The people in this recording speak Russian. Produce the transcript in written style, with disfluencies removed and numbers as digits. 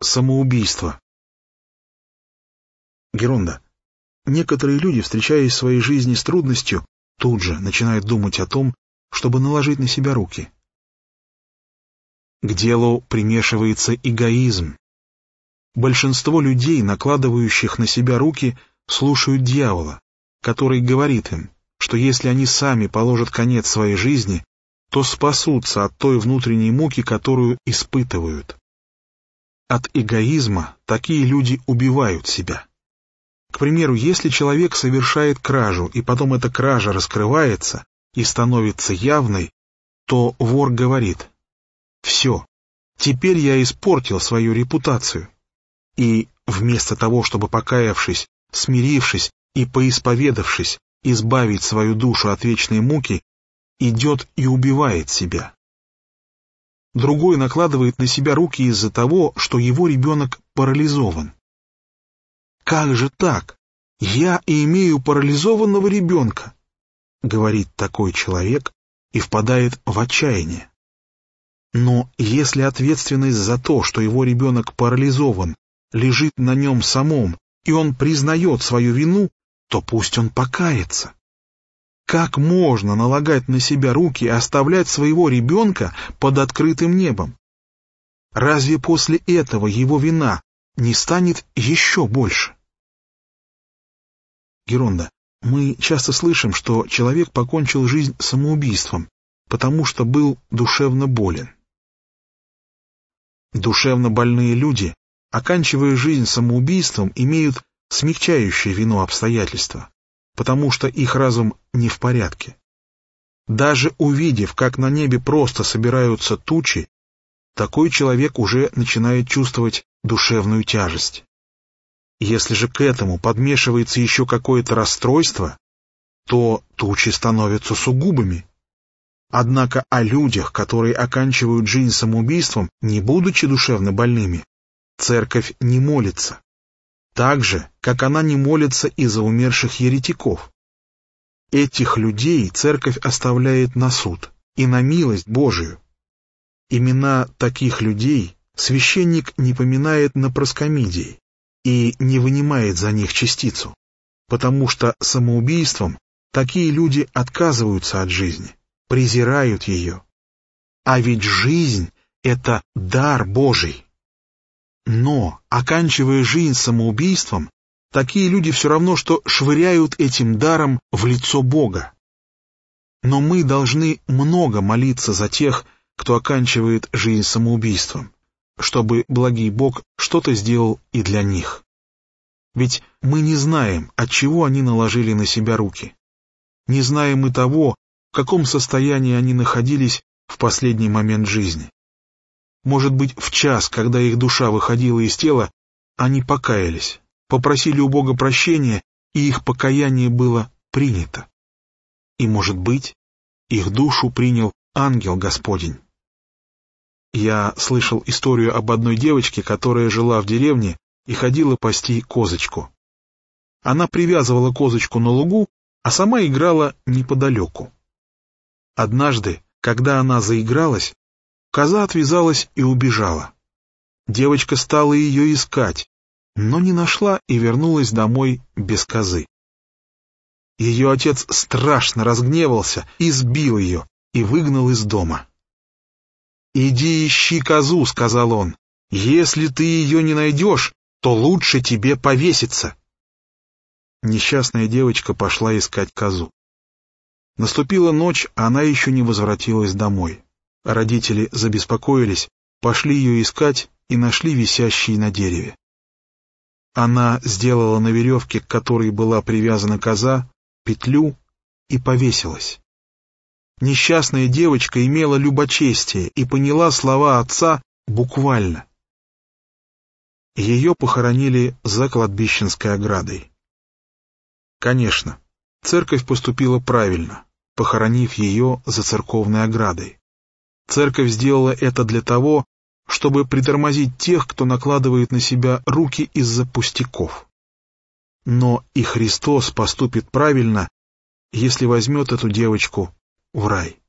самоубийства. Геронда. Некоторые люди, встречаясь в своей жизни с трудностью, тут же начинают думать о том, чтобы наложить на себя руки. К делу примешивается эгоизм. Большинство людей, накладывающих на себя руки, слушают дьявола, который говорит им, что если они сами положат конец своей жизни, то спасутся от той внутренней муки, которую испытывают. От эгоизма такие люди убивают себя. К примеру, если человек совершает кражу, и потом эта кража раскрывается и становится явной, то вор говорит: «Все, теперь я испортил свою репутацию». И вместо того, чтобы, покаявшись, смирившись и поисповедавшись, избавить свою душу от вечной муки, идет и убивает себя. Другой накладывает на себя руки из-за того, что его ребенок парализован. «Как же так? Я имею парализованного ребенка», — говорит такой человек и впадает в отчаяние. Но если ответственность за то, что его ребенок парализован, лежит на нем самом, и он признает свою вину, то пусть он покается. Как можно налагать на себя руки и оставлять своего ребенка под открытым небом? Разве после этого его вина не станет еще больше? Геронда, мы часто слышим, что человек покончил жизнь самоубийством, потому что был душевно болен. Душевно больные люди, оканчивая жизнь самоубийством, имеют смягчающее вину обстоятельства, потому что их разум не в порядке. Даже увидев, как на небе просто собираются тучи, такой человек уже начинает чувствовать душевную тяжесть. Если же к этому подмешивается еще какое-то расстройство, то тучи становятся сугубыми. Однако о людях, которые оканчивают жизнь самоубийством, не будучи душевно больными, церковь не молится. Так же, как она не молится и за умерших еретиков. Этих людей церковь оставляет на суд и на милость Божию. Имена таких людей священник не поминает на проскомидии и не вынимает за них частицу, потому что самоубийством такие люди отказываются от жизни, презирают ее. А ведь жизнь — это дар Божий. Но, оканчивая жизнь самоубийством, такие люди все равно, что швыряют этим даром в лицо Бога. Но мы должны много молиться за тех, кто оканчивает жизнь самоубийством, чтобы благий Бог что-то сделал и для них. Ведь мы не знаем, от чего они наложили на себя руки. Не знаем и того, в каком состоянии они находились в последний момент жизни. Может быть, в час, когда их душа выходила из тела, они покаялись, попросили у Бога прощения, и их покаяние было принято. И, может быть, их душу принял ангел Господень. Я слышал историю об одной девочке, которая жила в деревне и ходила пасти козочку. Она привязывала козочку на лугу, а сама играла неподалеку. Однажды, когда она заигралась, коза отвязалась и убежала. Девочка стала ее искать, но не нашла и вернулась домой без козы. Ее отец страшно разгневался, избил ее и выгнал из дома. «Иди ищи козу», — сказал он. «Если ты ее не найдешь, то лучше тебе повеситься». Несчастная девочка пошла искать козу. Наступила ночь, а она еще не возвратилась домой. Родители забеспокоились, пошли ее искать и нашли висящей на дереве. Она сделала на веревке, к которой была привязана коза, петлю и повесилась. Несчастная девочка имела любочестие и поняла слова отца буквально. Ее похоронили за кладбищенской оградой. Конечно, церковь поступила правильно, похоронив ее за церковной оградой. Церковь сделала это для того, чтобы притормозить тех, кто накладывает на себя руки из-за пустяков. Но и Христос поступит правильно, если возьмет эту девочку в рай.